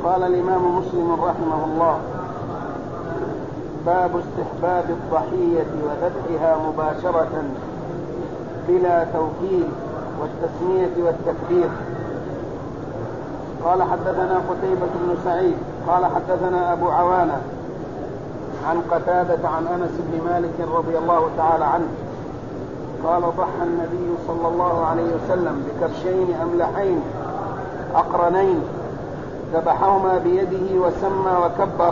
قال الإمام مسلم رحمه الله: باب استحباب الضحية وذبحها مباشرة بلا توكيل والتسمية والتكبير. قال حدثنا قتيبة بن سعيد قال حدثنا أبو عوانة عن قتادة عن أنس بن مالك رضي الله تعالى عنه قال: ضحى النبي صلى الله عليه وسلم بكبشين أملحين أقرنين، ذبحهما بيده وسمى وكبر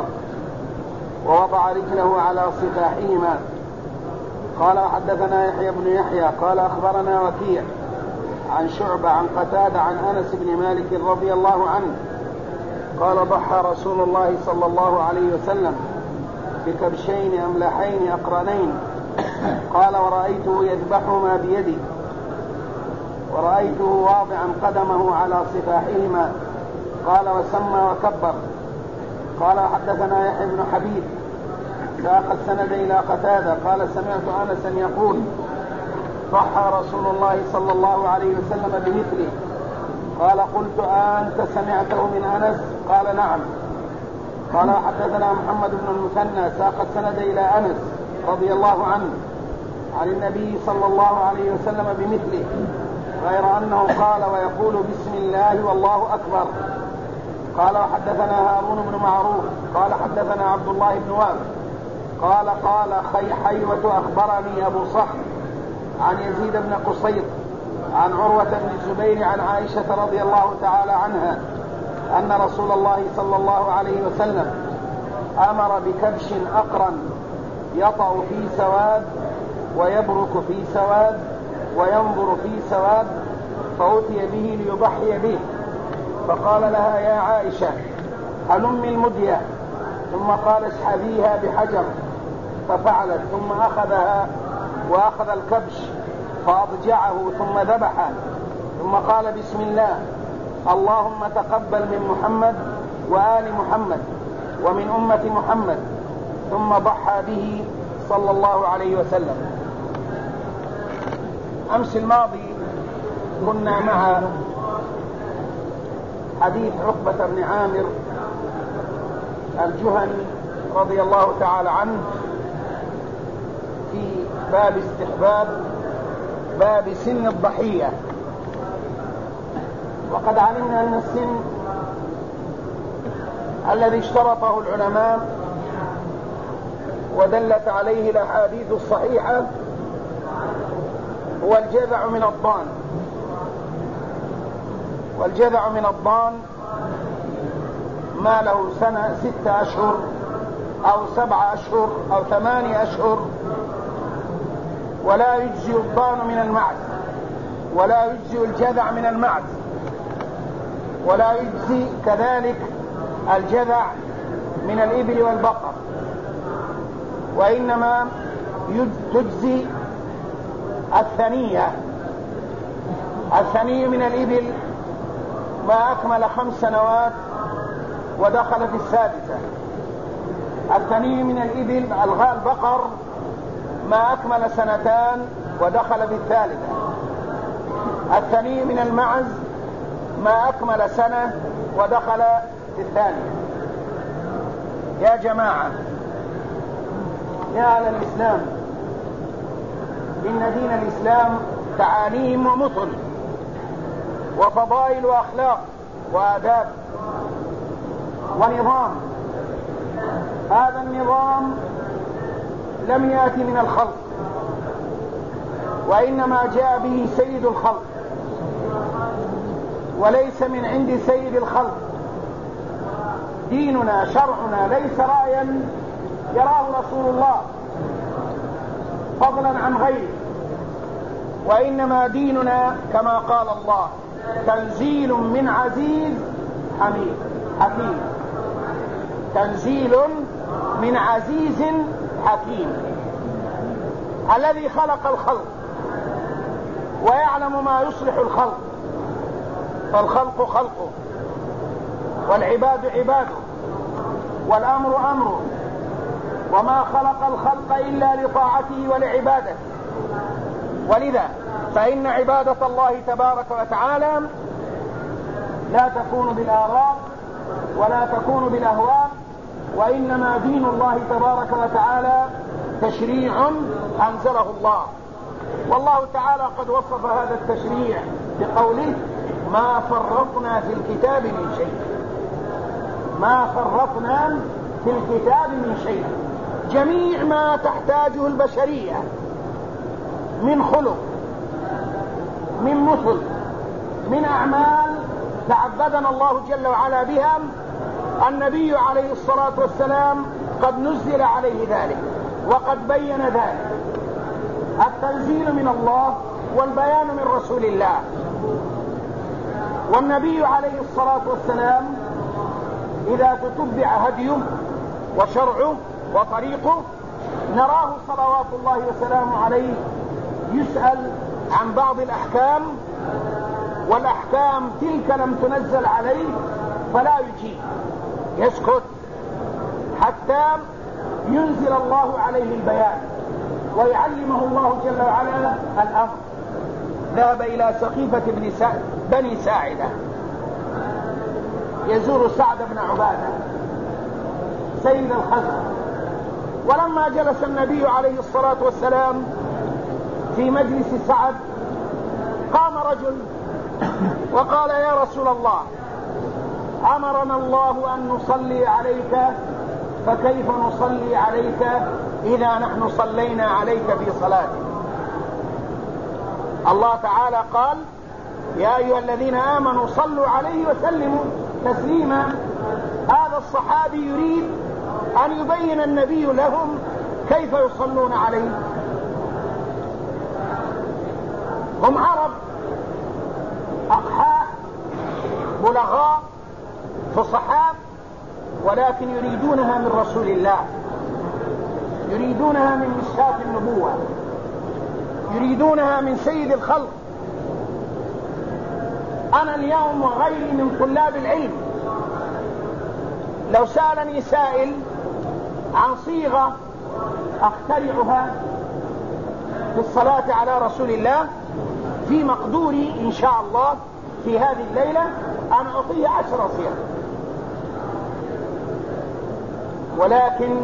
ووضع رجله على صفاحهما. قال: حدثنا يحيى بن يحيى قال أخبرنا وكيع عن شعبة عن قتادة عن أنس بن مالك رضي الله عنه قال: ضحى رسول الله صلى الله عليه وسلم بكبشين أملحين أقرنين. قال: ورأيته يذبحهما بيده، ورأيته واضعا قدمه على صفاحهما. قال: وسمى وكبر. قال: حدثنا يحيى بن حبيب ساق السند إلى قتادة قال: سمعت أنسا يقول: ضحى رسول الله صلى الله عليه وسلم بمثله. قال: قلت: أنت سمعته من أنس؟ قال: نعم. قال: حدثنا محمد بن المثنى ساق السند إلى أنس رضي الله عنه عن النبي صلى الله عليه وسلم بمثله، غير أنه قال: ويقول بسم الله والله أكبر. قال: وحدثنا هارون بن معروف قال حدثنا عبد الله بن وهب قال حيوة أخبرني أبو صخر عن يزيد بن قصير عن عروة بن الزبير عن عائشة رضي الله تعالى عنها أن رسول الله صلى الله عليه وسلم أمر بكبش أقرن يطأ في سواد ويبرك في سواد وينظر في سواد، فأتي به ليضحي به، فقال لها: يا عائشة هلمي المدية، ثم قال: اسحبيها بحجر، ففعلت، ثم أخذها وأخذ الكبش فأضجعه ثم ذبحه، ثم قال: بسم الله، اللهم تقبل من محمد وآل محمد ومن أمة محمد، ثم ضحى به صلى الله عليه وسلم. أمس الماضي كنا مع حديث عقبة بن عامر الجهني رضي الله تعالى عنه في باب استحباب باب سن الضحية. وقد علمنا أن السن الذي اشترطه العلماء ودلت عليه الأحاديث الصحيحة هو الجذع من الضان، والجذع من الضان ما له سنة 6 أشهر أو 7 أشهر أو 8 أشهر، ولا يجزي الضان من المعز، ولا يجزي الجذع من المعز، ولا يجزي كذلك الجذع من الإبل والبقر، وإنما تجزي الثنية من الإبل ما أكمل 5 سنوات ودخل في السادسة. الثني من الإبل البقر ما أكمل 2 ودخل في الثالثة. الثني من المعز ما أكمل 1 سنة ودخل في الثانية. يا جماعة، يا أهل الإسلام، إن دين الإسلام تعاليم ومثل وفضائل وأخلاق وآداب ونظام. هذا النظام لم يأتي من الخلق، وإنما جاء به سيد الخلق، وليس من عند سيد الخلق. ديننا شرعنا ليس رأيا يراه رسول الله فضلا عن غيره، وإنما ديننا كما قال الله: تنزيل من عزيز حكيم. تنزيل من عزيز حكيم، الذي خلق الخلق ويعلم ما يصلح الخلق، فالخلق خلقه، والعباد عباده، والأمر أمره، وما خلق الخلق إلا لطاعته ولعبادته. ولذا فإن عبادة الله تبارك وتعالى لا تكون بالآراء ولا تكون بالأهواء، وإنما دين الله تبارك وتعالى تشريع أنزله الله. والله تعالى قد وصف هذا التشريع بقوله: ما فرطنا في الكتاب من شيء. ما فرطنا في الكتاب من شيء. جميع ما تحتاجه البشرية من خلق، من مثل، من أعمال تعبدنا الله جل وعلا بها، النبي عليه الصلاة والسلام قد نزل عليه ذلك وقد بين ذلك. التنزيل من الله والبيان من رسول الله. والنبي عليه الصلاة والسلام إذا تتبع هديه وشرعه وطريقه نراه صلوات الله وسلامه عليه يسأل عن بعض الأحكام، والأحكام تلك لم تنزل عليه فلا يجيب، يسكت حتى ينزل الله عليه البيان ويعلمه الله جل وعلا الأمر. ذهب إلى سقيفة بني ساعدة يزور سعد بن عبادة سيد الخزرج، ولما جلس النبي عليه الصلاة والسلام في مجلس سعد قام رجل وقال: يا رسول الله، أمرنا الله أن نصلي عليك، فكيف نصلي عليك إذا نحن صلينا عليك في صلاتك؟ الله تعالى قال: يا أيها الذين آمنوا صلوا عليه وسلموا تسليما. هذا الصحابي يريد أن يبين النبي لهم كيف يصلون عليه. هم عرب أقحاء بلغاء فصحاء، ولكن يريدونها من رسول الله، يريدونها من مشكاة النبوة، يريدونها من سيد الخلق. أنا اليوم وغيري من طلاب العلم لو سألني سائل عن صيغة أخترعها في الصلاة على رسول الله في مقدوري إن شاء الله في هذه الليلة، أنا أعطيه 10 صيغ. ولكن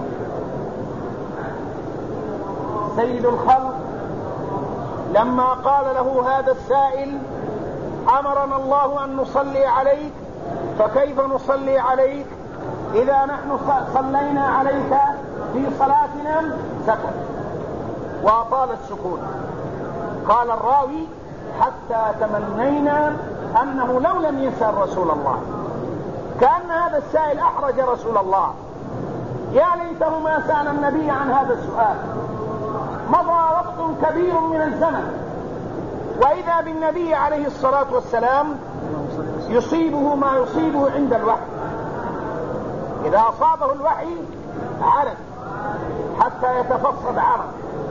سيد الخلق لما قال له هذا السائل: أمرنا الله أن نصلي عليك، فكيف نصلي عليك إذا نحن صلينا عليك في صلاتنا؟ سكت وأطال السكون. قال الراوي: حتى تمنينا أنه لو لم يسأل رسول الله. كأن هذا السائل أحرج رسول الله. يا ليته ما سأل النبي عن هذا السؤال. مضى وقت كبير من الزمن وإذا بالنبي عليه الصلاة والسلام يصيبه ما يصيبه عند الوحي. إذا أصابه الوحي عرق حتى يتفصد عرق،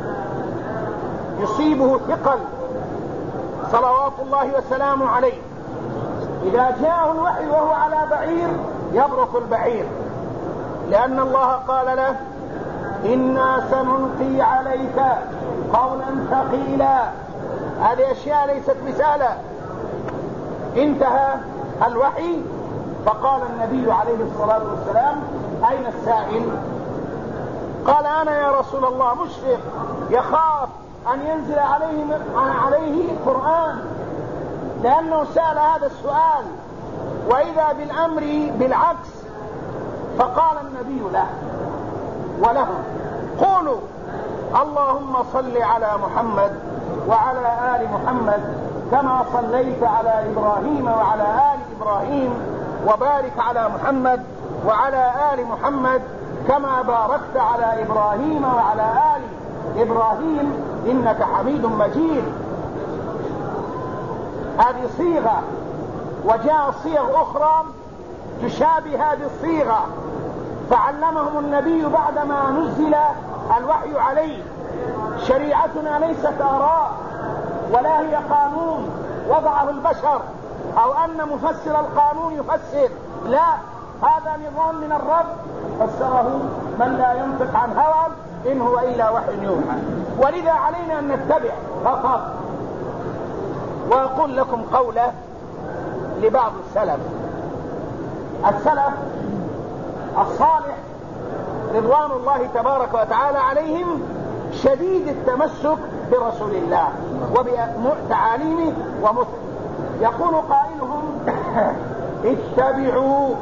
يصيبه ثقل صلوات الله وسلامه عليه. إذا جاءه الوحي وهو على بعير يبرك البعير، لأن الله قال له: إنا سنلقي عليك قولا ثقيلا. هذه أشياء ليست مثالا. انتهى الوحي فقال النبي عليه الصلاة والسلام: أين السائل؟ قال: أنا يا رسول الله مشفق، يخاف أن ينزل عليه قرآن، لأنه سأل هذا السؤال وإذا بالأمر بالعكس. فقال النبي له ولهم: قولوا اللهم صل على محمد وعلى آل محمد كما صليت على إبراهيم وعلى آل إبراهيم، وبارك على محمد وعلى آل محمد كما باركت على إبراهيم وعلى آل إبراهيم إنك حميد مجيد. هذه صيغة، وجاء صيغ أخرى تشابه هذه الصيغة، فعلمهم النبي بعدما نزل الوحي عليه. شريعتنا ليست آراء ولا هي قانون وضعه البشر أو أن مفسر القانون يفسر، لا، هذا نظام من الرب فسره من لا ينطق عن هوى إن هو إلا وحي يوحى، ولذا علينا أن نتبع فقط. وأقول لكم قولة لبعض السلف: السلف الصالح رضوان الله تبارك وتعالى عليهم شديد التمسك برسول الله وبتعاليمه ومثله. يقول قائلهم اتبعوا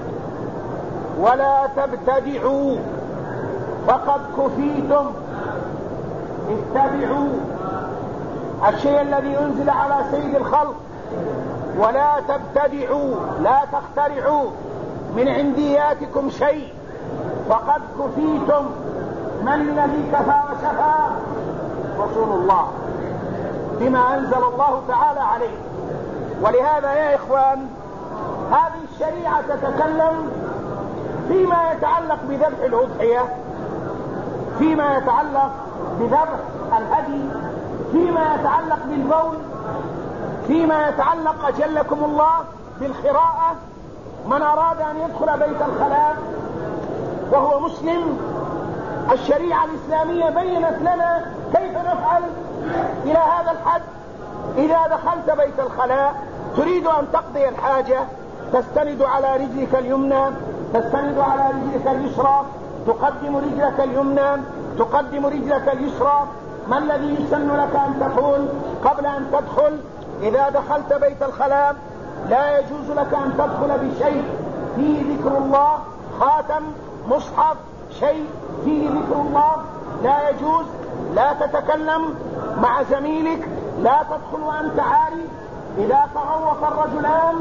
ولا تبتدعوا فقد كفيتم. اتبعوا الشيء الذي أنزل على سيد الخلق، ولا تبتدعوا لا تخترعوا من عندياتكم شيء فقد كفيتم. من الذي كفى وشفى؟ رسول الله بما أنزل الله تعالى عليه. ولهذا يا إخوان هذه الشريعة تتكلم فيما يتعلق بذبح الأضحية، فيما يتعلق بذبح الهدي، فيما يتعلق بالبول، فيما يتعلق أجلكم الله بالقراءة. من أراد أن يدخل بيت الخلاء وهو مسلم الشريعة الإسلامية بينت لنا كيف نفعل إلى هذا الحد. إذا دخلت بيت الخلاء تريد أن تقضي الحاجة تستند على رجلك اليمنى، تستند على رجلك اليسرى، تقدم رجلك اليمنى، تقدم رجلك اليسرى. ما الذي يسن لك أن تقول قبل أن تدخل؟ إذا دخلت بيت الخلاء لا يجوز لك أن تدخل بشيء فيه ذكر الله، خاتم، مصحف، شيء فيه ذكر الله لا يجوز. لا تتكلم مع زميلك، لا تدخل وأنت عاري. إذا تغوط الرجلان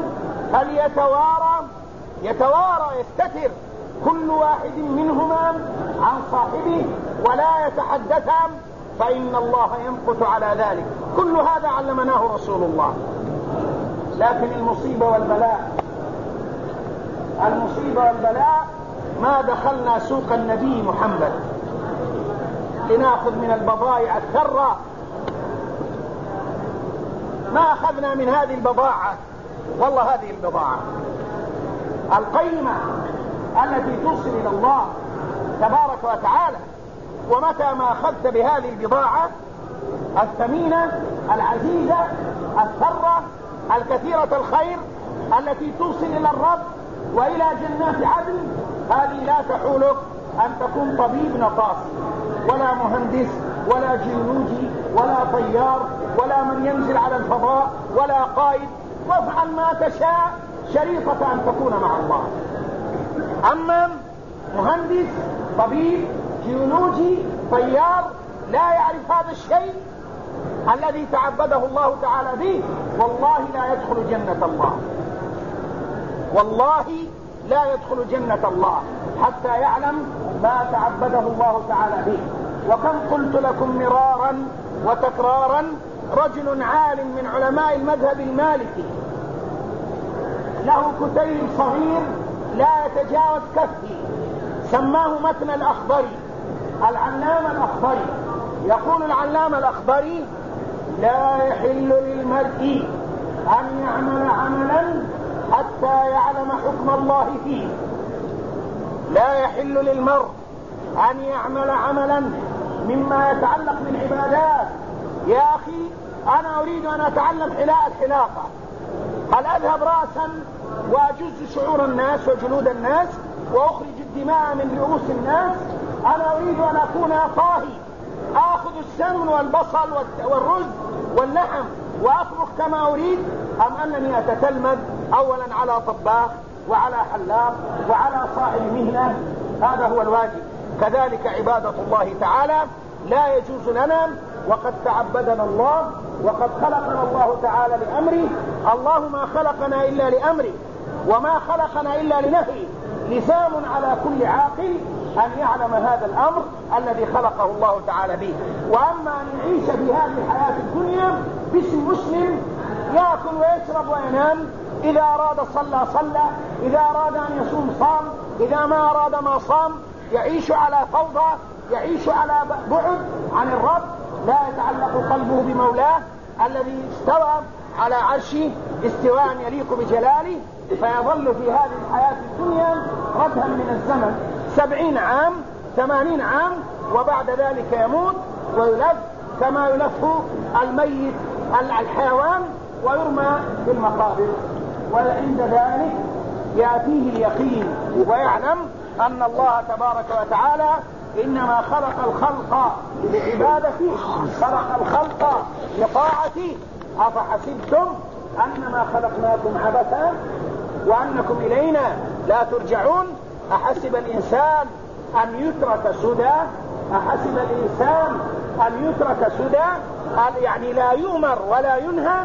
فليتوارى يستتر كل واحد منهما عن صاحبه ولا يتحدثان، فإن الله يمقت على ذلك. كل هذا علمناه رسول الله. لكن المصيبة والبلاء ما دخلنا سوق النبي محمد لنأخذ من البضائع الثرة، ما أخذنا من هذه البضاعة. والله هذه البضاعة القيمة التي توصل إلى الله تبارك وتعالى. ومتى ما أخذت بهذه البضاعة الثمينة العزيزة الثرة الكثيرة الخير التي توصل إلى الرب وإلى جنات عدن، هذه لا تحولك أن تكون طبيب نطاس ولا مهندس ولا جيولوجي ولا طيار ولا من ينزل على الفضاء ولا قائد. وافعل ما تشاء شريطة أن تكون مع الله. أما مهندس، طبيب، جيولوجي، طيار لا يعرف هذا الشيء الذي تعبده الله تعالى به، والله لا يدخل جنة الله، والله لا يدخل جنة الله حتى يعلم ما تعبده الله تعالى به. وكم قلت لكم مرارا وتكرارا، رجل عالم من علماء المذهب المالكي له كتيب صغير لا يتجاوز كفه، سماه متن الأخضري، العلامة الأخضري. يقول العلامة الأخضري: لا يحل للمرء أن يعمل عملا حتى يعلم حكم الله فيه. لا يحل للمرء أن يعمل عملا مما يتعلق بالعبادات. يا أخي أنا أريد أن أتعلم الحلاقة، هل أذهب رأسا وأجز شعور الناس وجلود الناس وأخرج الدماء من رؤوس الناس؟ أنا أريد أن أكون طاهي، آخذ السمن والبصل والرز واللحم وأطبخ كما أريد، أم أنني أتتلمذ أولا على طباخ وعلى حلاق وعلى صاحب مهنة؟ هذا هو الواجب. كذلك عبادة الله تعالى لا يجوز لنا، وقد تعبدنا الله وقد خلقنا الله تعالى لأمره. الله ما خلقنا إلا لأمره وما خلقنا إلا لنهيه. لزام على كل عاقل أن يعلم هذا الأمر الذي خلقه الله تعالى به. وأما أن يعيش في هذه الحياة الدنيا باسم مسلم، يأكل ويشرب وينام، إذا أراد صلى، إذا أراد أن يصوم صام، إذا ما أراد ما صام، يعيش على فوضى، يعيش على بعد عن الرب، لا يتعلق قلبه بمولاه الذي استوى على عرشه استواء يليق بجلاله، فيظل في هذه الحياة الدنيا ردها من الزمن 70 عام 80 عام، وبعد ذلك يموت ويلف كما يلف الميت الحيوان ويرمى في المقابر. وعند ذلك يأتيه اليقين ويعلم أن الله تبارك وتعالى إنما خلق الخلق لعبادته، خلق الخلق لطاعته. أفحسبتم أنما خلقناكم عبثا وأنكم إلينا لا ترجعون؟ أحسب الإنسان أن يترك سدى؟ أحسب الإنسان أن يترك سدى؟ يعني لا يؤمر ولا ينهى؟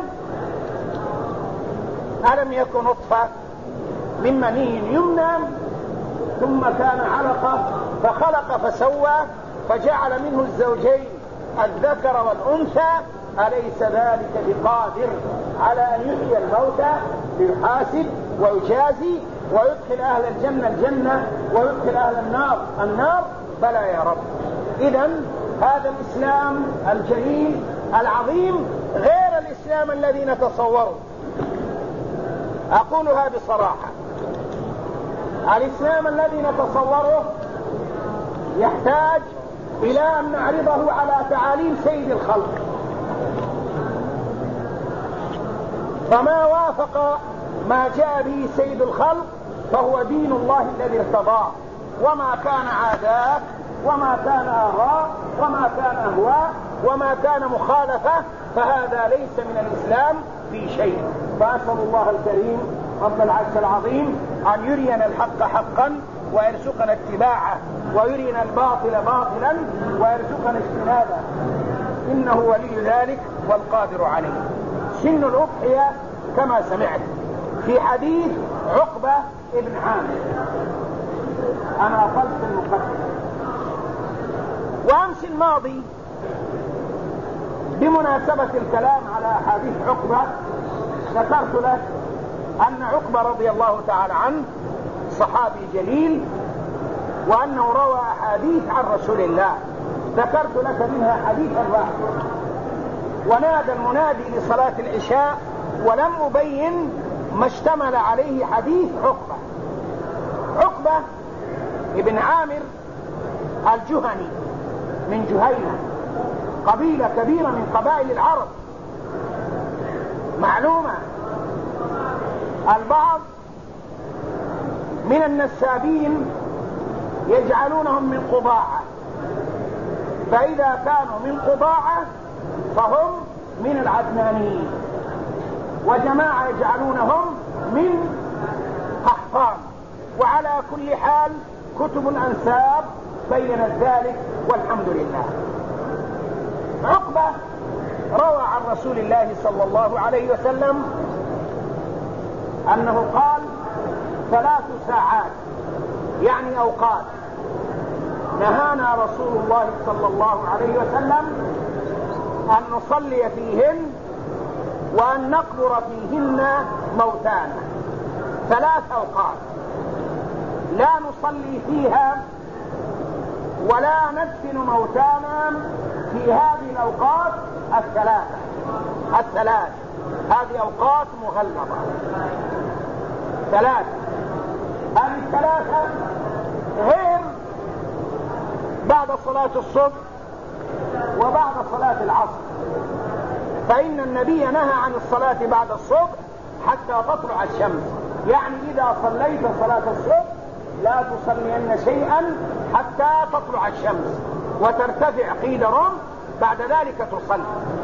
ألم يكن نطفة من مني يمنى ثم كان علقة فخلق فسوى فجعل منه الزوجين الذكر والأنثى؟ أليس ذلك بقادر على أن يحيي الموتى ليحاسب ويجازي ويدخل أهل الجنة الجنة ويدخل أهل النار النار؟ بلى يا رب. إذن هذا الإسلام الجليل العظيم غير الإسلام الذي نتصوره. أقولها بصراحة، الإسلام الذي نتصوره يحتاج إلى أن نعرضه على تعاليم سيد الخلق، فما وافق ما جاء به سيد الخلق فهو دين الله الذي ارتضاه، وما كان عادات وما كان آراء وما كان أهواء وما كان مخالفة فهذا ليس من الإسلام في شيء. فأسأل الله الكريم رب العرش العظيم أن يرينا الحق حقا ويرزقنا اتباعه، ويرينا الباطل باطلا ويرزقنا اجتنابه، إنه ولي ذلك والقادر عليه. سن الأضحية كما سمعت في حديث عقبة ابن عامر. أنا أقلت المقدمة. وأمس الماضي بمناسبة الكلام على أحاديث عقبة ذكرت لك أن عقبة رضي الله تعالى عنه صحابي جليل، وأنه روى أحاديث عن رسول الله. ذكرت لك منها حديثا واحدا، ونادى المنادي لصلاة العشاء ولم أبين ما اشتمل عليه حديث عقبة. عقبة ابن عامر الجهني من جهينة، قبيلة كبيرة من قبائل العرب. معلومة، البعض من النسابين يجعلونهم من قضاعة، فإذا كانوا من قضاعة فهم من العدنانيين، وجماعة يجعلونهم من قحطان. وعلى كل حال كتب الأنساب بينت ذلك والحمد لله. عقبة روى عن رسول الله صلى الله عليه وسلم أنه قال: 3 ساعات يعني أوقات نهانا رسول الله صلى الله عليه وسلم أن نصلي فيهن وأن نقبر فيهن موتانا. 3 أوقات لا نصلي فيها ولا ندفن موتانا في هذه الأوقات الثلاث. هذه أوقات مغلظة 3. هذه 3 غير بعد صلاة الصبح وبعد صلاة العصر، فإن النبي نهى عن الصلاة بعد الصبح حتى تطلع الشمس. يعني إذا صليت صلاة الصبح لا تصلين شيئا حتى تطلع الشمس وترتفع قيد رمح، بعد ذلك تصلي.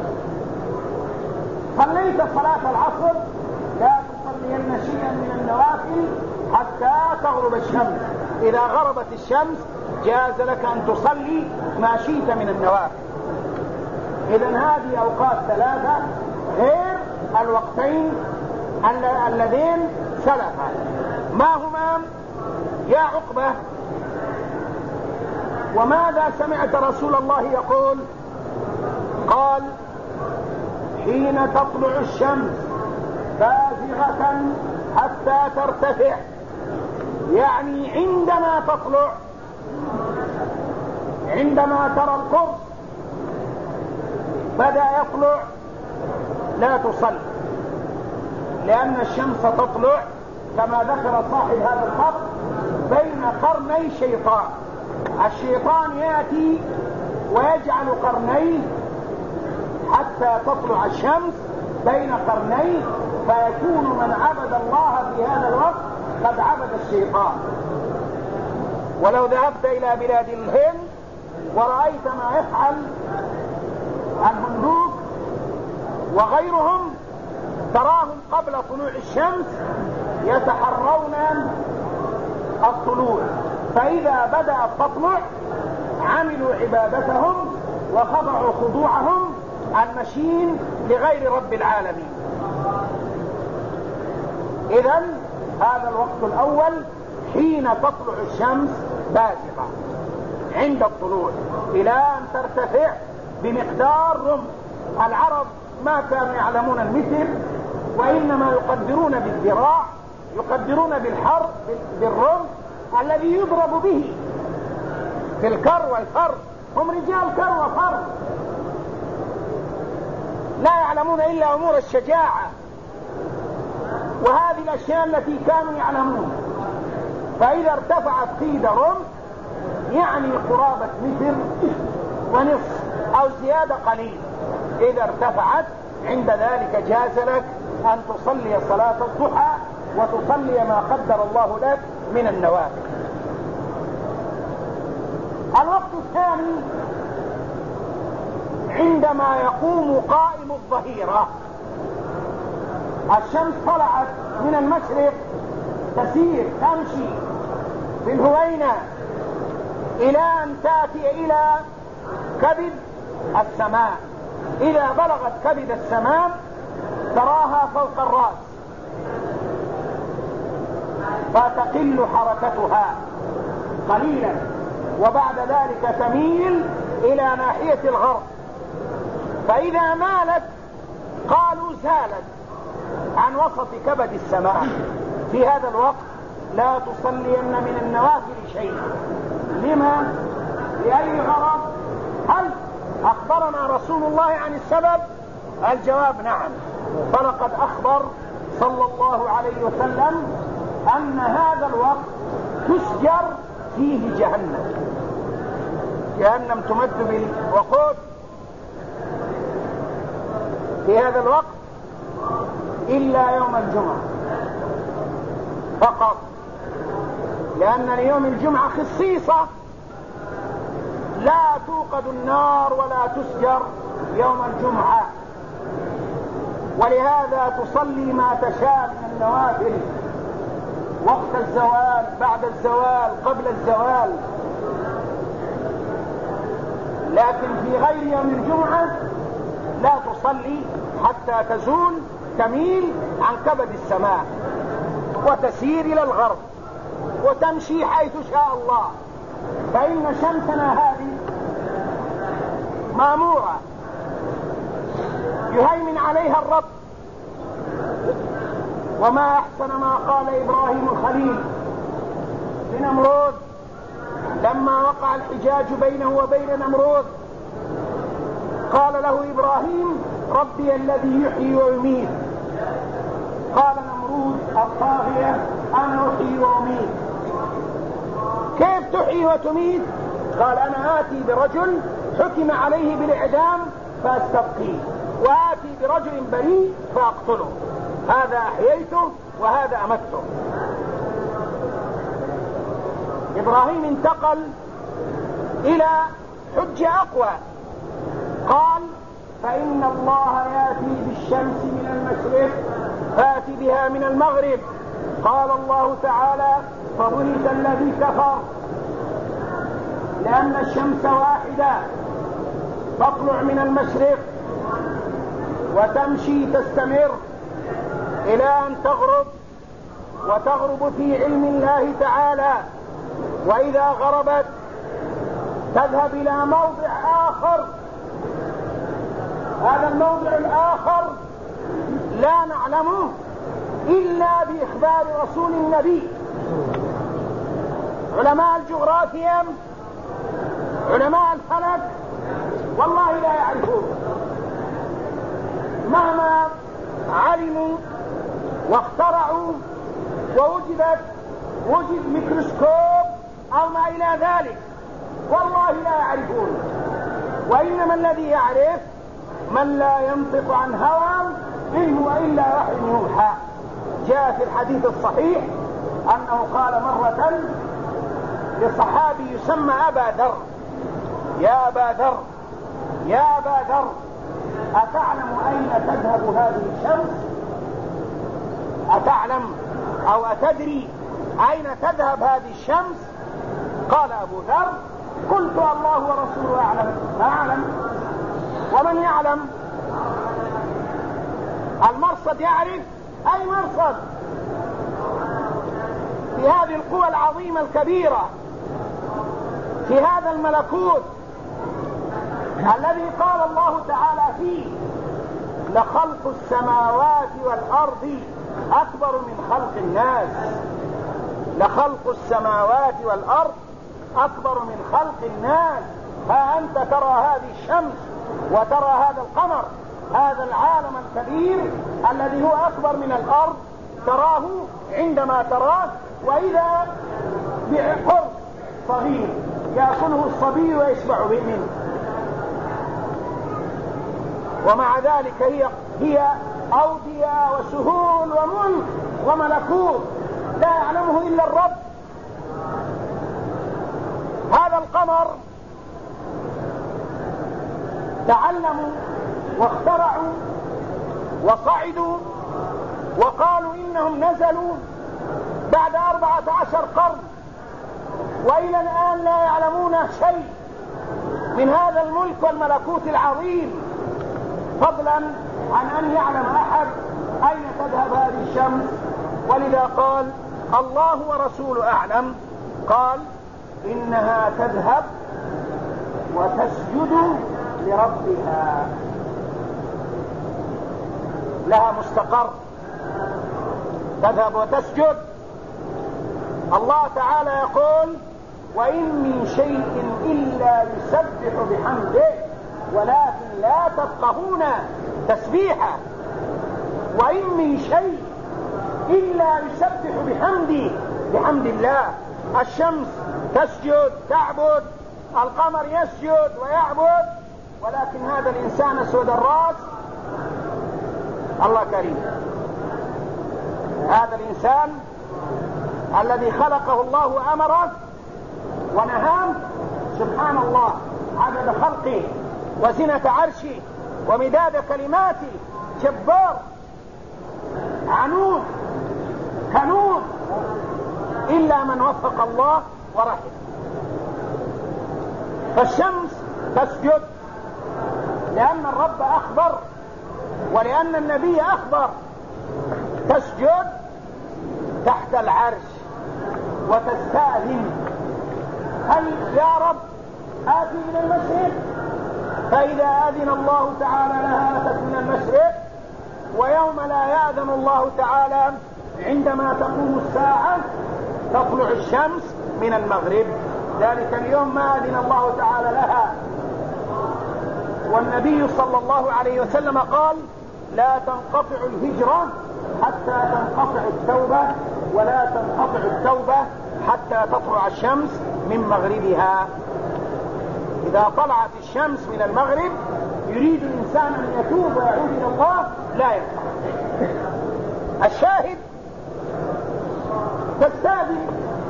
صليت صلاة العصر لا تصلين شيئا من النوافل حتى تغرب الشمس. إذا غربت الشمس جاز لك أن تصلي ما شئت من النوافل. إذن هذه أوقات 3 غير الوقتين اللذين سلفا. ما هما يا عقبة؟ وماذا سمعت رسول الله يقول؟ قال: حين تطلع الشمس بازغة حتى ترتفع، يعني عندما تطلع، عندما ترى القرص بدأ يطلع لا تصلي، لأن الشمس تطلع كما ذكر صاحب هذا الخط بين قرني شيطان. الشيطان يأتي ويجعل قرنيه حتى تطلع الشمس بين قرنيه، فيكون من عبد الله في هذا الوقت قد عبد الشيطان. ولو ذهبت إلى بلاد الهند ورأيت ما يفعل الهندوك وغيرهم، تراهم قبل طلوع الشمس يتحرون الطلوع، فإذا بدأت تطلع عملوا عبادتهم وخضعوا خضوعهم المشين لغير رب العالمين. إذن هذا الوقت الأول حين تطلع الشمس بازغة عند الطلوع إلى أن ترتفع بمقدار رمح. العرب ما كانوا يعلمون المتر، وإنما يقدرون بالذراع، يقدرون بالرمح الذي يضرب به في الكر والفر. هم رجال كر وفر، لا يعلمون إلا أمور الشجاعة وهذه الأشياء التي كانوا يعلمون. فإذا ارتفعت قيد رمح يعني قرابة متر ونصف أو زيادة قليل، إذا ارتفعت عند ذلك جاز لك أن تصلي صلاة الضحى وتصلي ما قدر الله لك من النوافل. الوقت الثاني عندما يقوم قائم الظهيرة، الشمس طلعت من المشرق تسير تمشي في الهوينة إلى أن تأتي إلى كبد السماء. إذا بلغت كبد السماء تراها فوق الرأس فتقل حركتها قليلا، وبعد ذلك تميل إلى ناحية الغرب، فإذا مالت قالوا زالت عن وسط كبد السماء. في هذا الوقت لا تصلين من النوافل شيئا. لما؟ لأي غرض؟ هل أخبرنا رسول الله عن السبب؟ الجواب نعم. فلقد أخبر صلى الله عليه وسلم أن هذا الوقت تسجر فيه جهنم. جهنم تمد بالوقود في هذا الوقت إلا يوم الجمعة فقط، لأن ليوم الجمعة خصيصة لا توقد النار ولا تسجر يوم الجمعة، ولهذا تصلي ما تشاء من النوافل وقت الزوال، بعد الزوال، قبل الزوال. لكن في غير يوم الجمعة لا تصلي حتى تزول، تميل عن كبد السماء وتسير إلى الغرب وتمشي حيث شاء الله. فإن شمسنا هذه مامورة يهيمن عليها الرب. وما أحسن ما قال إبراهيم الخليل لنمرود لما وقع الحجاج بينه وبين نمرود، قال له إبراهيم ربي الذي يحيي ويميت. قال نمرود الطاغية أنا أحيي وأميت. كيف تحيي وتميت؟ قال أنا آتي برجل حكم عليه بالإعدام فأستبقيه، وآتي برجل بريء فأقتله. هذا أحييته وهذا أمته. إبراهيم انتقل إلى حجة أقوى، قال فإن الله يأتي بالشمس من المشرق فأتي بها من المغرب. قال الله تعالى فبهت الذي كفر، لأن الشمس واحدة تطلع من المشرق وتمشي تستمر إلى أن تغرب، وتغرب في علم الله تعالى، وإذا غربت تذهب إلى موضع آخر. هذا الموضع الآخر لا نعلمه إلا بإخبار رسول النبي. علماء الجغرافيا، علماء الفلك والله لا يعرفون، مهما علموا واخترعوا ووجد ميكروسكوب أو ما إلى ذلك، والله لا يعرفون. وإنما الذي يعرف من لا ينطق عن هوى إن هو إلا وحي يوحى. جاء في الحديث الصحيح أنه قال مرة لصحابي يسمى أبا ذر: يا أبا ذر، يا أبا ذر، أتعلم أين تذهب هذه الشمس؟ أتعلم أو أتدري أين تذهب هذه الشمس؟ قال أبو ذر: قلت الله ورسوله أعلم. ما أعلم. ومن يعلم؟ المرصد يعرف. أي مرصد؟ في هذه القوى العظيمة الكبيرة، في هذا الملكوت الذي قال الله تعالى فيه: لخلق السماوات والأرض أكبر من خلق الناس. لخلق السماوات والأرض أكبر من خلق الناس. ها أنت ترى هذه الشمس وترى هذا القمر، هذا العالم الكبير الذي هو أكبر من الأرض، تراه عندما تراه، وإذا بحر صغير يأكله الصبي ويشبع منه، ومع ذلك هي أودية وسهول وملك وملكوت لا يعلمه إلا الرب. هذا القمر تعلموا واخترعوا وصعدوا وقالوا إنهم نزلوا بعد 14 قرن، وإلى الآن لا يعلمون شيء من هذا الملك والملكوت العظيم، فضلا عن أن يعلم أحد أين تذهب هذه الشمس. ولذا قال الله ورسوله أعلم. قال: إنها تذهب وتسجد لربها، لها مستقر، تذهب وتسجد. الله تعالى يقول: وإن من شيء إلا يسبح بحمده ولكن لا تفقهون تسبيحه. وإن من شيء إلا يسبح بحمد الله. الشمس تسجد تعبد، القمر يسجد ويعبد، ولكن هذا الإنسان أسود الرأس. الله كريم. هذا الإنسان الذي خلقه الله وأمره ونهاه، سبحان الله، عدد خلقه وزنة عرشه ومداد كلماته، جبار عنود كنود، إلا من وفق الله ورحمه. فالشمس تسجد لأن الرب أخبر ولأن النبي أخبر. تسجد تحت العرش وتستأذن: هل يا رب آتي من المشرق؟ فإذا أذن الله تعالى لها أتت من المشرق. ويوم لا يأذن الله تعالى عندما تقوم الساعة تطلع الشمس من المغرب. ذلك اليوم ما أذن الله تعالى لها. والنبي صلى الله عليه وسلم قال: لا تنقطع الهجرة حتى تنقطع التوبة، ولا تنقطع التوبة حتى تطلع الشمس من مغربها. إذا طلعت الشمس من المغرب يريد الإنسان أن يتوب ويعود إلى الله، لا ينفع. الشاهد: تستأذن،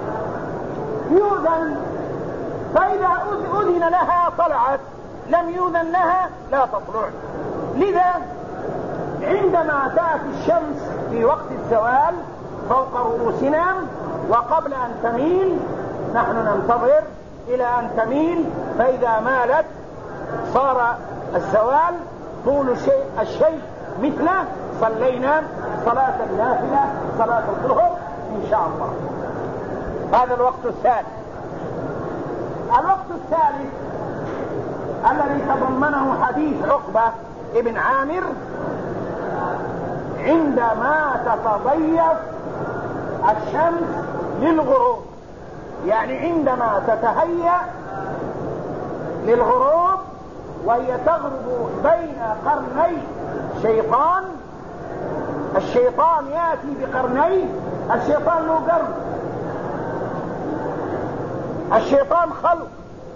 يؤذن، فإذا أذن لها طلعت، لم يؤذن لها لا تطلع. لذا عندما تأتي الشمس في وقت الزوال فوق رؤوسنا وقبل أن تميل، نحن ننتظر إلى أن تميل، فإذا مالت صار الزوال طول الشيء مثله، صلينا صلاة النافلة صلاة الظهر إن شاء الله. هذا الوقت الثالث. الوقت الثالث الذي تضمنه حديث عقبة ابن عامر: عندما تتضيف الشمس للغروب، يعني عندما تتهيأ للغروب وهي تغرب بين قرني شيطان. الشيطان يأتي بقرنيه. الشيطان له قرن. الشيطان خلق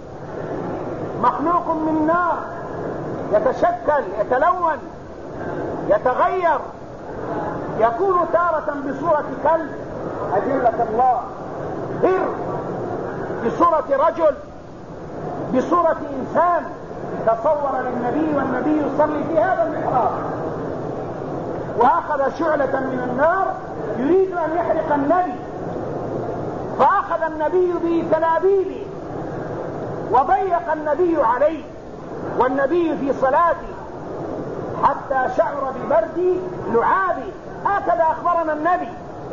مخلوق من نار، يتشكل، يتلون، يتغير، يكون تارة بصورة كلب أجلك الله بر بصورة رجل بصورة إنسان تصور للنبي والنبي يصلي في هذا المحراب، وأخذ شعلة من النار يريد أن يحرق النبي، فأخذ النبي بتلابيبه وضيق النبي عليه والنبي في صلاته حتى شعر ببرد لعابه، هكذا أخبرنا النبي.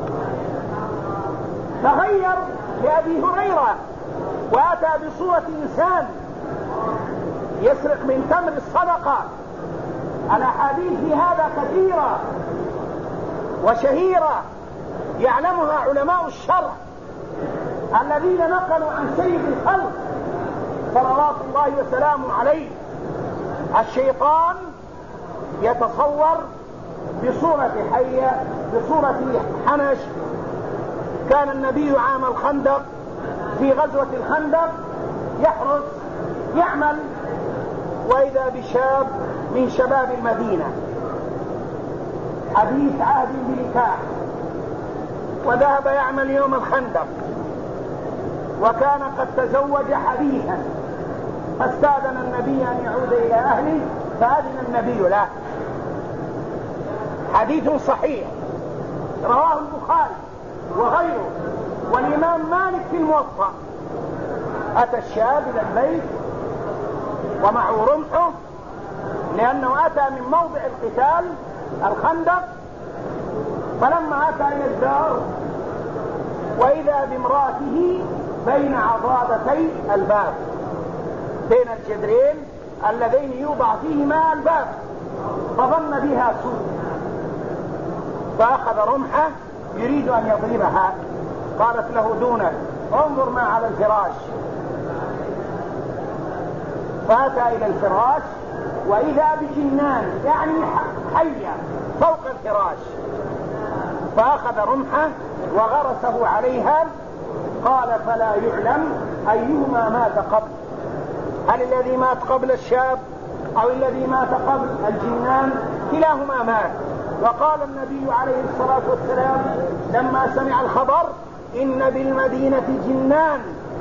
تغير لأبي هريرة وأتى بصورة إنسان يسرق من تمر الصدقة. الأحاديث في هذا كثيرة وشهيرة يعلمها علماء الشرع الذين نقلوا عن سيد الخلق صلوات الله وسلامه عليه. الشيطان يتصور بصورة حية بصورة حنش. كان النبي عام الخندق في غزوة الخندق يحرس يعمل، وإذا بشاب من شباب المدينة حديث عهد بنكاح، وذهب يعمل يوم الخندق، وكان قد تزوج حديثا، فاستأذن النبي أن يعود إلى أهله فأذن النبي له. حديث صحيح رواه البخاري وغيره والإمام مالك في الموطأ. أتى الشاب إلى البيت ومعه رمحه لأنه أتى من موضع القتال الخندق، فلما أتى إلى الدار وإذا بامرأته بين عضادتي الباب، بين الجدرين اللذين يوضع فيهما الباب، فظن بها سوء فأخذ رمحه يريد أن يضربها. قالت له دونك انظر ما على الفراش، فأتى إلى الفراش وإذا بجنان يعني حية فوق الفراش، فأخذ رمحه وغرسه عليها. قال فلا يعلم أيهما مات قبل، هل الذي مات قبل الشاب أو الذي مات قبل الجنان؟ كلاهما مات. وقال النبي عليه الصلاة والسلام لما سمع الخبر إن بالمدينة جنان،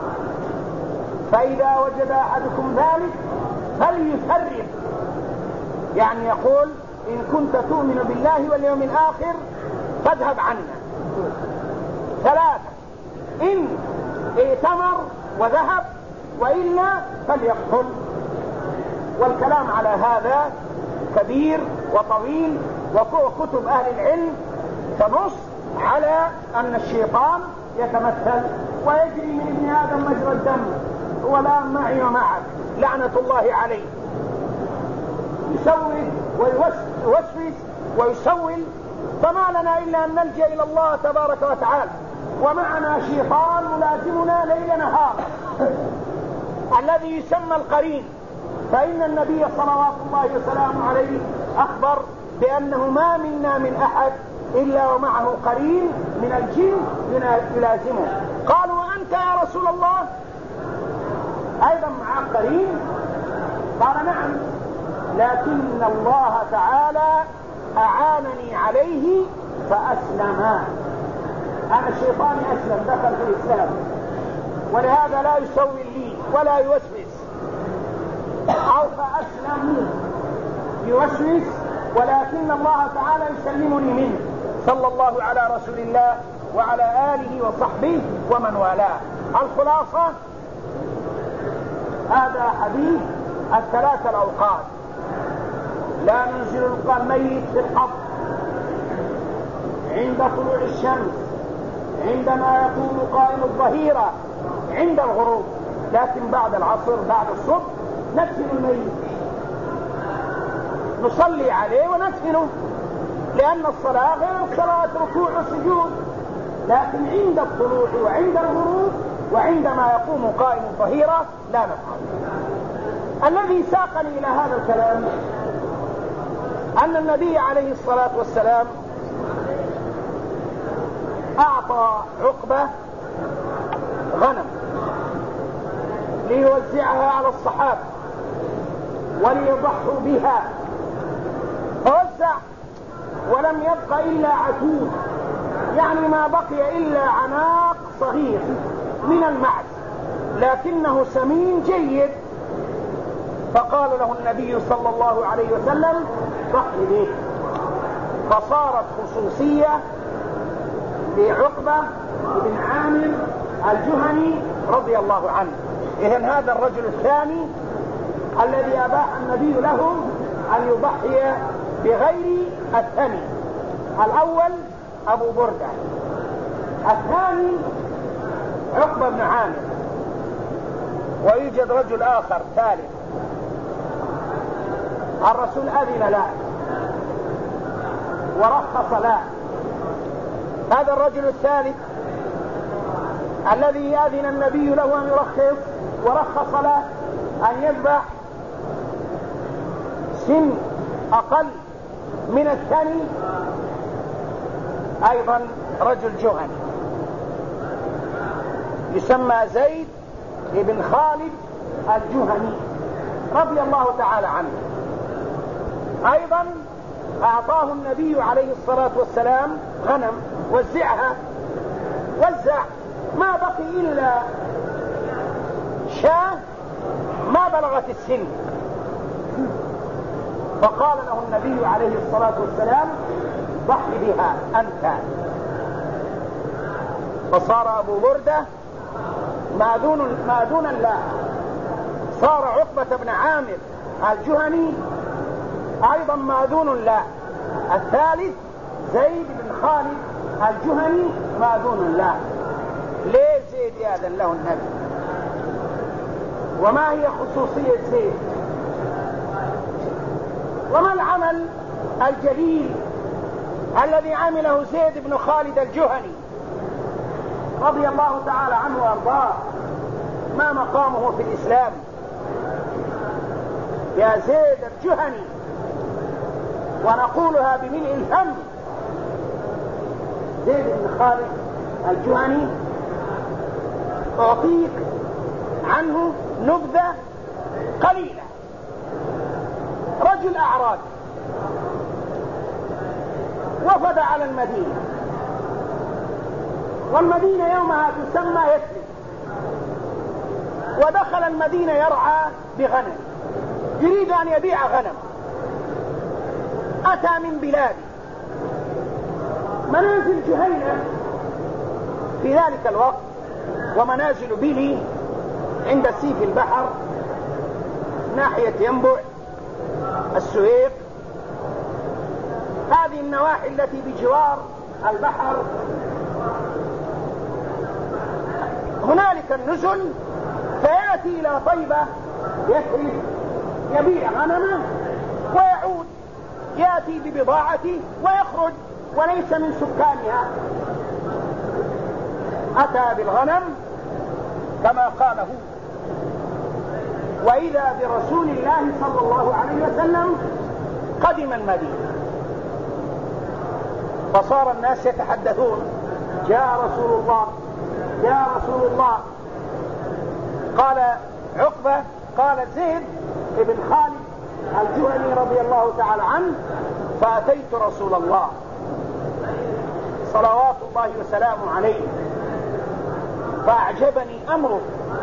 فإذا وجد أحدكم ذلك فليثرب، يعني يقول إن كنت تؤمن بالله واليوم الآخر فاذهب عنا. ثلاثة، إن ائتمر وذهب وإلا فليقتل. والكلام على هذا كبير وطويل، وكتب أهل العلم تنص على أن الشيطان يتمثل ويجري من ابن آدم مجرى الدم، هو الآن معي ومعك لعنة الله عليه، يسوي ويوسوس ويسول، فما لنا إلا أن نلجأ إلى الله تبارك وتعالى. ومعنا شيطان ملازمنا ليل نهار الذي يسمى القرين، فإن النبي صلوات الله وسلامه عليه أخبر بأنه ما منا من أحد إلا ومعه قرين من الجن يلازمه. قالوا أنت يا رسول الله أيضا معك قرين؟ قال نعم، لكن الله تعالى أعانني عليه فأسلم. أنا الشيطان أسلم، دخل في الإسلام، ولهذا لا يسوي لي ولا يوسوس، أو فأسلم يوسوس، ولكن الله تعالى يسلمني منه. صلى الله على رسول الله وعلى آله وصحبه ومن والاه. الخلاصة هذا حديث الثلاث الأوقات، لا ننزل الميت في القبر عند طلوع الشمس، عندما يقوم قائم الظهيرة، عند الغروب، لكن بعد العصر بعد الصبح ندفن الميت، نصلي عليه وندفنه، لأن الصلاة غير الصلاة ركوع وسجود. لكن عند الطلوع وعند الغروب وعندما يقوم قائم الظهيرة لا نفعل. الذي ساقني إلى هذا الكلام أن النبي عليه الصلاة والسلام أعطى عقبة غنم ليوزعها على الصحابة وليضحوا بها، فوزع ولم يبق إلا عجوز يعني ما بقي إلا عناق صغير من المعز لكنه سمين جيد. فقال له النبي صلى الله عليه وسلم ضحي به. فصارت خصوصية لعقبة بن عامر الجهني رضي الله عنه. إذن هذا الرجل الثاني الذي أباح النبي له أن يضحي بغير الثاني. الأول أبو بردة، الثاني عقبة بن عامر، ويوجد رجل آخر ثالث الرسول أذن له ورخص له. هذا الرجل الثالث الذي أذن النبي له أن يرخص ورخص له أن يذبح سن أقل من الثاني أيضا رجل جهني يسمى زيد بن خالد الجهني رضي الله تعالى عنه. أيضا أعطاه النبي عليه الصلاة والسلام غنم وزع ما بقي إلا شاة ما بلغت السن. فقال له النبي عليه الصلاة والسلام ضحي بها أنت. فصار أبو بردة ماذونا له. صار عقبة بن عامر الجهني أيضا ماذون له. الثالث زيد بن خالد الجهني ماذون له. ليه زيد يأذن له النبي؟ وما هي خصوصية زيد؟ وما العمل الجليل الذي عمله زيد بن خالد الجهني رضي الله تعالى عنه وارضاه؟ ما مقامه في الإسلام يا زيد الجهني؟ ونقولها بملء الفم. زيد بن خالد الجهني أعطيك عنه نبذة قليلة. رجل أعرابي وفد على المدينة، والمدينة يومها تسمى يثرب، ودخل المدينة يرعى بغنم، يريد أن يبيع غنم. أتى من بلاد منازل جهينة في ذلك الوقت ومنازل بلي عند سيف البحر ناحية ينبع السويق، هذه النواحي التي بجوار البحر. هنالك النزل، فيأتي إلى طيبة يثرب يبيع غنمه ويعود، يأتي ببضاعته ويخرج وليس من سكانها. أتى بالغنم كما قاله، وإذا برسول الله صلى الله عليه وسلم قدم المدينة. فصار الناس يتحدثون: جاء رسول الله، جاء رسول الله. قال عقبة، قال زيد بن خالد الجهني رضي الله تعالى عنه: فأتيت رسول الله صلوات الله وسلامه عليه فأعجبني أمره،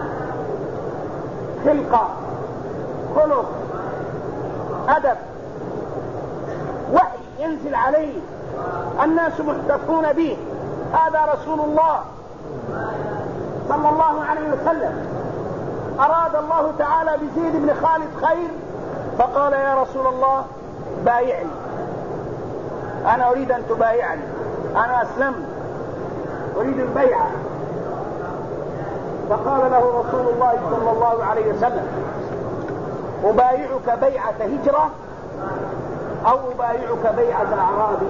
خلقة، خلق، أدب، وحي ينزل عليه، الناس محتفون به. هذا رسول الله صلى الله عليه وسلم. أراد الله تعالى بزيد بن خالد خير، فقال: يا رسول الله بايعني، أنا أريد أن تبايعني، أنا أسلمت أريد البيعة. فقال له رسول الله صلى الله عليه وسلم: أبايعك بيعة هجرة أو أبايعك بيعة الأعرابي؟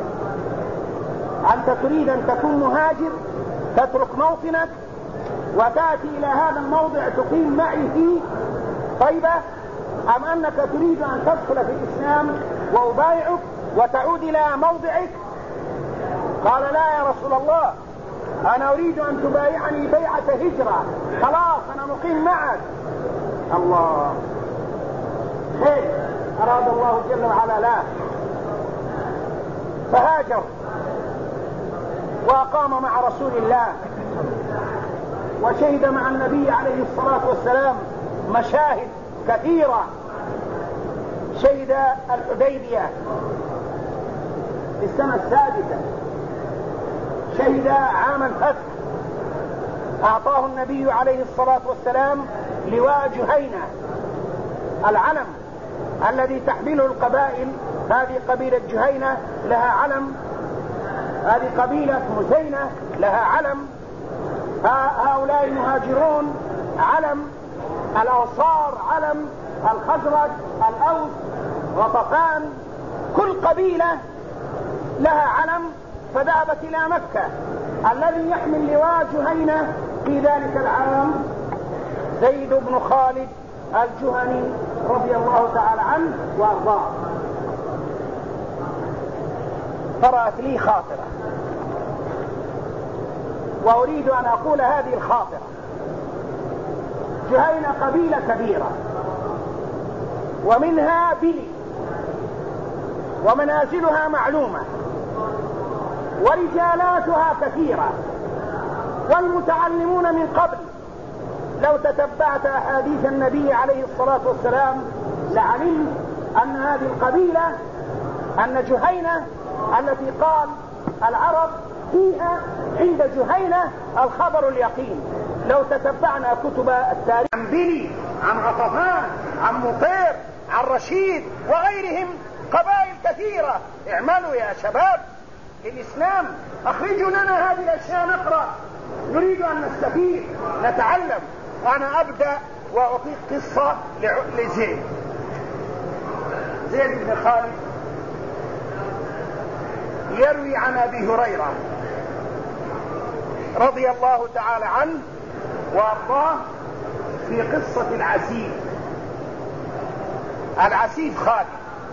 أنت تريد أن تكون مهاجر تترك موطنك وتأتي إلى هذا الموضع تقيم معي فيه طيبة، أم أنك تريد أن تدخل في الإسلام وأبايعك وتعود إلى موضعك؟ قال: لا يا رسول الله، أنا أريد أن تبايعني بيعة هجرة، خلاص أنا مقيم معك. الله خير، أراد الله جل وعلا لا، فهاجر. وأقام مع رسول الله وشهد مع النبي عليه الصلاة والسلام مشاهد كثيرة. شهد الحديبية في السنة السادسة، شهد عام الفتح، أعطاه النبي عليه الصلاة والسلام لواء جهينة، العلم الذي تحمله القبائل. هذه قبيلة جهينة لها علم، هذه قبيلة مزينة لها علم، هؤلاء المهاجرون علم، الأنصار علم، الخزرج، الأوس، غطفان، كل قبيلة لها علم. فذهبت إلى مكة. الذي يحمل لواء جهينة في ذلك العام زيد بن خالد الجهني رضي الله تعالى عنه وارضاه. طرأت لي خاطرة وأريد أن أقول هذه الخاطرة. جهينة قبيلة كبيرة ومنها بلي، ومنازلها معلومة، ورجالاتها كثيرة، والمتعلمون من قبل. لو تتبعت أحاديث النبي عليه الصلاة والسلام لعلمت أن هذه القبيلة، أن جهينة التي قال العرب فيها عند جهينة الخبر اليقين. لو تتبعنا كتب التاريخ عن بلي، عن غطفان، عن مطير، عن رشيد وغيرهم، قبائل كثيرة. اعملوا يا شباب للإسلام، أخرجوا لنا هذه الأشياء نقرأ، نريد أن نستفيد نتعلم. أنا أبدأ وأعطيك قصة لزيد بن خالد يروي عن أبي هريرة رضي الله تعالى عنه وأرضاه في قصة العسيف خالد.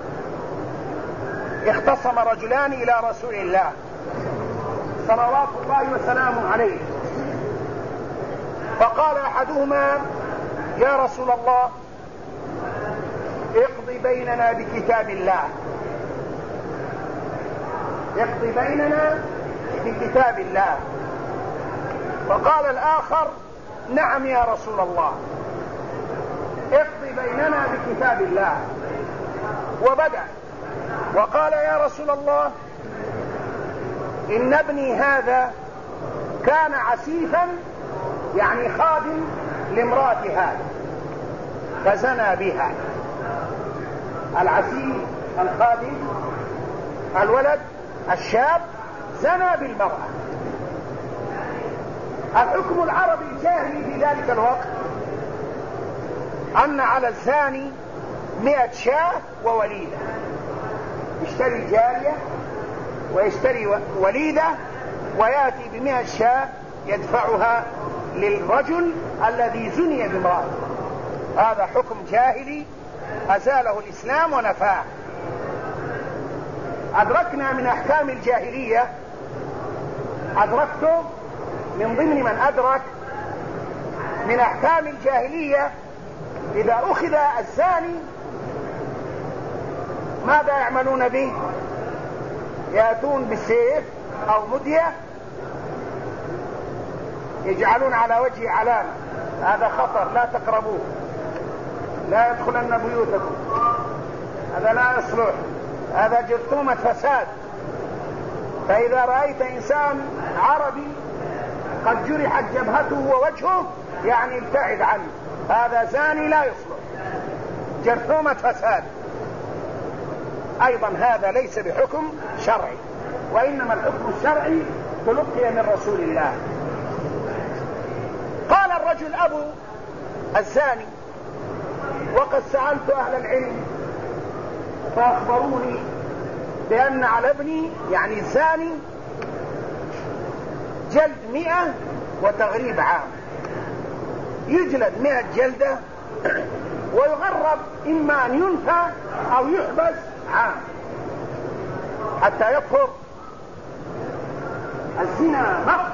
اختصم رجلان إلى رسول الله صلوات الله وسلامه عليه، فقال أحدهما: يا رسول الله، اقض بيننا بكتاب الله، اقض بيننا بكتاب الله. فقال الآخر: نعم يا رسول الله، اقض بيننا بكتاب الله. وبدأ وقال: يا رسول الله، إن ابني هذا كان عسيفا، يعني خادم لامرأة هذا، فزنى بها. العسيف الخادم، الولد الشاب، زنى بالمرأة. الحكم العربي الجاهلي في ذلك الوقت أن على الزاني 100 شاة ووليدة. يشتري جارية ويشتري وليدة ويأتي ب100 شاة يدفعها للرجل الذي زني بامرأة. هذا حكم جاهلي أزاله الإسلام ونفاه. أدركنا من أحكام الجاهلية، أدركت من ضمن من أدرك من أحكام الجاهلية، إذا أخذ الزاني ماذا يعملون به؟ يأتون بالسيف أو مدية، يجعلون على وجهه علامة: هذا خطر، لا تقربوه، لا يدخلن بيوتكم، هذا لا يصلح، هذا جرثومة فساد. فإذا رأيت إنسان عربي قد جرحت جبهته ووجهه، يعني ابتعد عنه، هذا زاني لا يصلح، جرثومة فساد. أيضا هذا ليس بحكم شرعي، وإنما الحكم الشرعي تلقي من رسول الله. قال الرجل أبو الزاني: وقد سألت أهل العلم فأخبروني بأن على ابني، يعني الزاني، جلد 100 وتغريب عام. يجلد 100 جلدة ويغرب، إما أن ينفى أو يحبس عام حتى يطهر. الزنا مقت،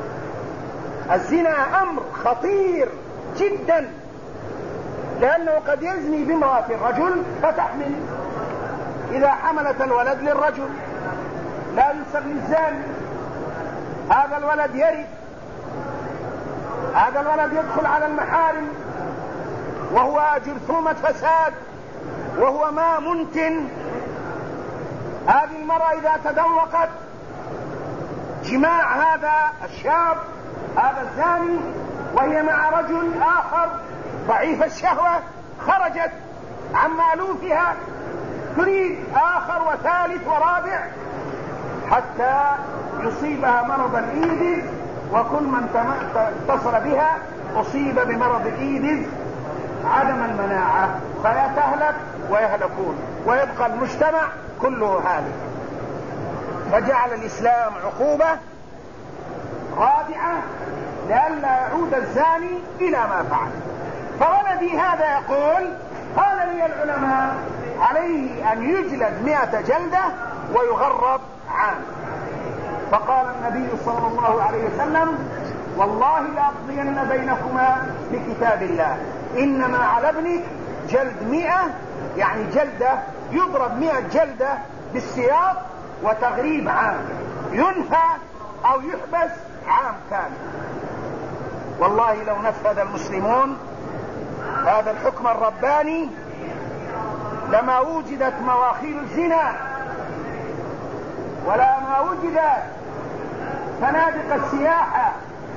الزنا أمر خطير جدا، لأنه قد يزني بامرأة الرجل فتحمل، إذا حملت الولد للرجل لا ينسب للزاني. هذا الولد يرث، هذا الولد يدخل على المحارم وهو جرثومة فساد، وهو ما منتن. هذه المرأة إذا تذوقت جماع هذا الشاب هذا الزاني وهي مع رجل آخر ضعيف الشهوة، خرجت عن مألوفها تريد آخر وثالث ورابع حتى يصيبها مرض الإيدز، وكل من اتصل بها أصيب بمرض الإيدز عدم المناعة، فيتهلك ويهلكون ويبقى المجتمع كله هالك. فجعل الإسلام عقوبة رادعة لئلا يعود الزاني إلى ما فعل. فولدي هذا يقول قال لي العلماء عليه أن يجلد 100 جلدة ويغرب عام. فقال النبي صلى الله عليه وسلم والله لأقضين بينكما بكتاب الله، إنما على ابنك جلد 100، يعني جلدة يضرب 100 جلدة بالسياط وتغريب عام، ينهى أو يحبس عام كامل. والله لو نفذ المسلمون هذا الحكم الرباني لما وجدت مواخير الزنا، ولا ما وجدت فنادق السياحة،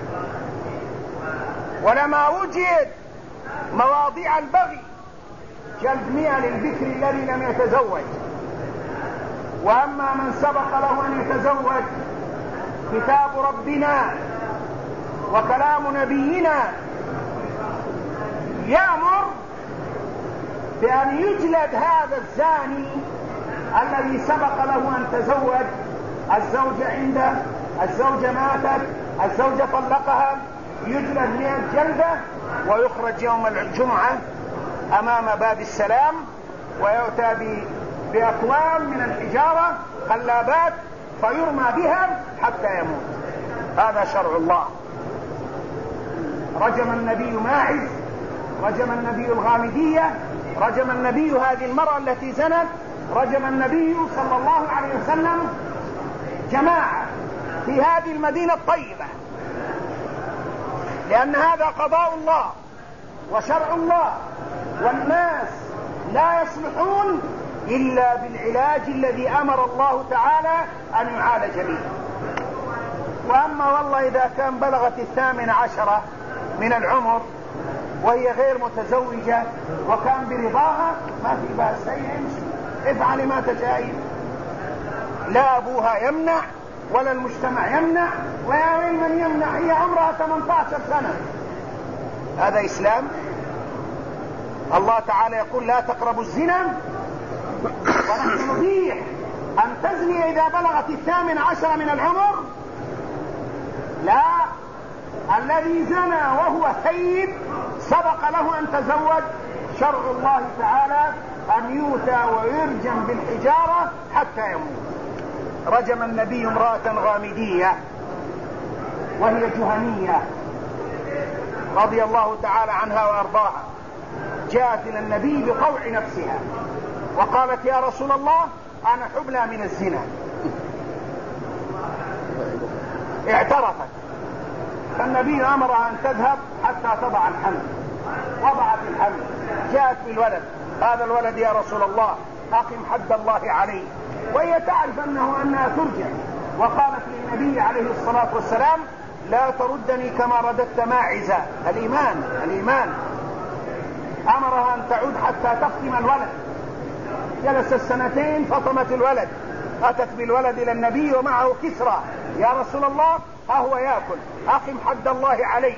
ولما وجد مواضيع البغي. جلد 100 للبكر الذي لم يتزوج، وأما من سبق له أن يتزوج كتاب ربنا وكلام نبينا يأمر بأن يجلد هذا الزاني الذي سبق له أن تزوج، الزوجة عنده، الزوجة ماتت، الزوجة طلقها، يجلد 100 جلدة ويخرج يوم الجمعة أمام باب السلام ويؤتى بأكوام من الحجارة قلابات فيرمى بها حتى يموت. هذا شرع الله. رجم النبي ماعز، رجم النبي الغامدية، رجم النبي هذه المرأة التي زنت، رجم النبي صلى الله عليه وسلم جماعة في هذه المدينة الطيبة، لأن هذا قضاء الله وشرع الله، والناس لا يصلحون إلا بالعلاج الذي أمر الله تعالى أن يعالج به. وأما والله إذا كان بلغت 18 من العمر وهي غير متزوجة وكان برضاها ما في بأس، افعل ما تشائين، لا أبوها يمنع ولا المجتمع يمنع، ويا ويل من يمنع، هي عمرها 18 سنة. هذا إسلام؟ الله تعالى يقول لا تقربوا الزنا، ونحن نبيح أن تزني إذا بلغت 18 من العمر. لا، الذي زنى وهو ثيب سبق له أن تزوج، شرع الله تعالى أن يؤتى ويرجم بالحجارة حتى يموت. رجم النبي امرأة غامدية وهي جهنية رضي الله تعالى عنها وأرضاها، جاءت إلى النبي بطوع نفسها وقالت يا رسول الله أنا حبلى من الزنا. اعترفت، فالنبي أمرها أن تذهب حتى تضع الحمل. وضعت الحمل، جاءت بالولد، هذا الولد يا رسول الله أقم حد الله عليه، وهي تعرف أنها ترجع، وقالت للنبي عليه الصلاة والسلام لا تردني كما رددت ماعزة. الإيمان أمرها أن تعود حتى تفطم الولد. جلست 2 فطمت الولد، أتت بالولد إلى النبي ومعه كسرى، يا رسول الله أهو يأكل، أقم حد الله عليه.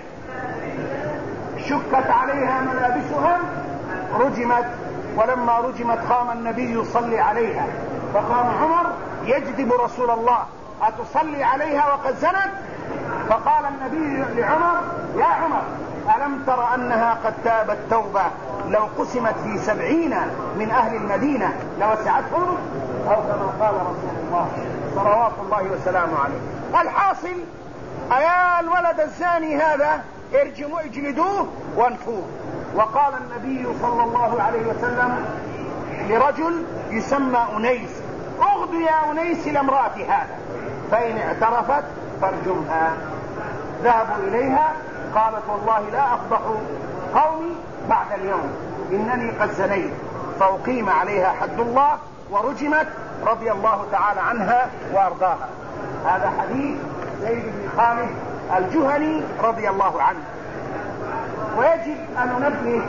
شكت عليها ملابسها، رجمت، ولما رجمت قام النبي يصلي عليها، فقام عمر يجذب رسول الله أتصلي عليها وقد زنت؟ فقال النبي لعمر يا عمر ألم تر أنها قد تابت توبة لو قسمت في 70 من أهل المدينة لوسعتهم؟ أو كما قال رسول الله صلوات الله وسلامه عليه. الحاصل أيا الولد الزاني هذا اجلدوه وانفوه. وقال النبي صلى الله عليه وسلم لرجل يسمى أنيس اغدو يا أنيس لامرأة هذا، فإن اعترفت فارجمها. ذهبوا إليها، قالت والله لا أفضح قومي بعد اليوم، إنني قد زنيت، فأقيم عليها حد الله ورجمت رضي الله تعالى عنها وأرضاها. هذا حديث زيد بن خالد الجهني رضي الله عنه. ويجب أن ننبه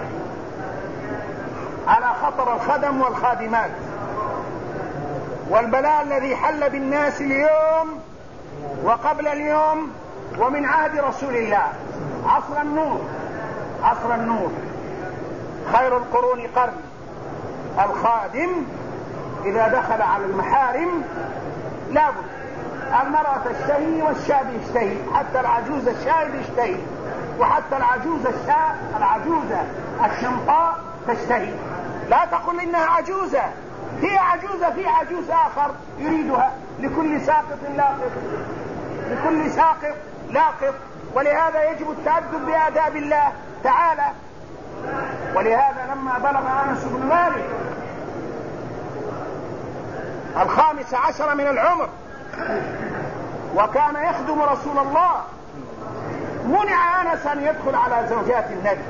على خطر الخدم والخادمات والبلاء الذي حل بالناس اليوم وقبل اليوم ومن عهد رسول الله. عصر النور خير القرون قرن. الخادم إذا دخل على المحارم لابد، المرأة تشتهي والشاب يشتهي، حتى العجوز الشايب يشتهي، وحتى العجوزة الشمطاء تشتهي. لا تقل إنها عجوزة، هي عجوزة في عجوز آخر يريدها. لكل ساقط لاقط. ولهذا يجب التأدب بآداب الله تعالى. ولهذا لما بلغ أنس بن مالك 15 من العمر وكان يخدم رسول الله، منع أنس أن يدخل على زوجات النبي،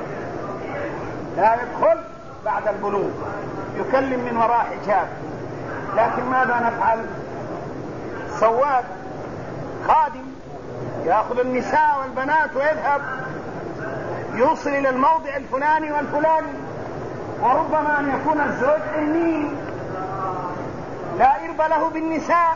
لا يدخل بعد البلوغ، يكلم من وراء حجاب. لكن ماذا نفعل؟ سواد خادم يأخذ النساء والبنات ويذهب يوصل إلى الموضع الفلاني والفلاني، وربما أن يكون الزوج عنين لا إرب له بالنساء،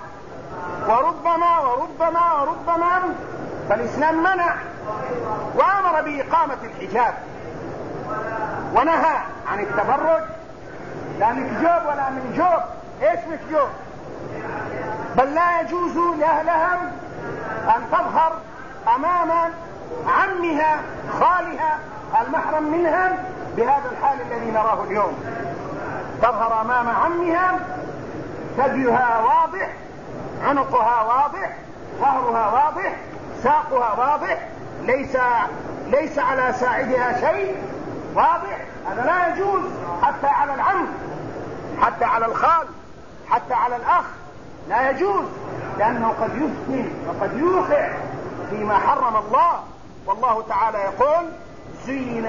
وربما فالإسلام منع وأمر بإقامة الحجاب ونهى عن التبرج، لا مكجوب ولا من جوب. ايش مكجوب؟ بل لا يجوز لها أن تظهر أمام عمها خالها المحرم منها بهذا الحال الذي نراه اليوم. تظهر أمام عمها، ثديها واضح، عنقها واضح، ظهرها واضح، ساقها واضح، ليس على ساعدها شيء واضح. هذا لا يجوز، حتى على العم، حتى على الخال، حتى على الأخ لا يجوز، لأنه قد يفتن وقد يوقع فيما حرم الله. والله تعالى يقول زين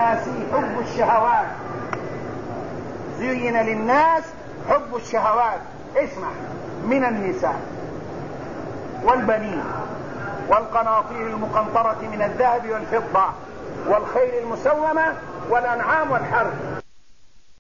للناس حب الشهوات اسمع من النساء والبنين والقناطير المقنطرة من الذهب والفضة والخيل المسومة والأنعام والحرث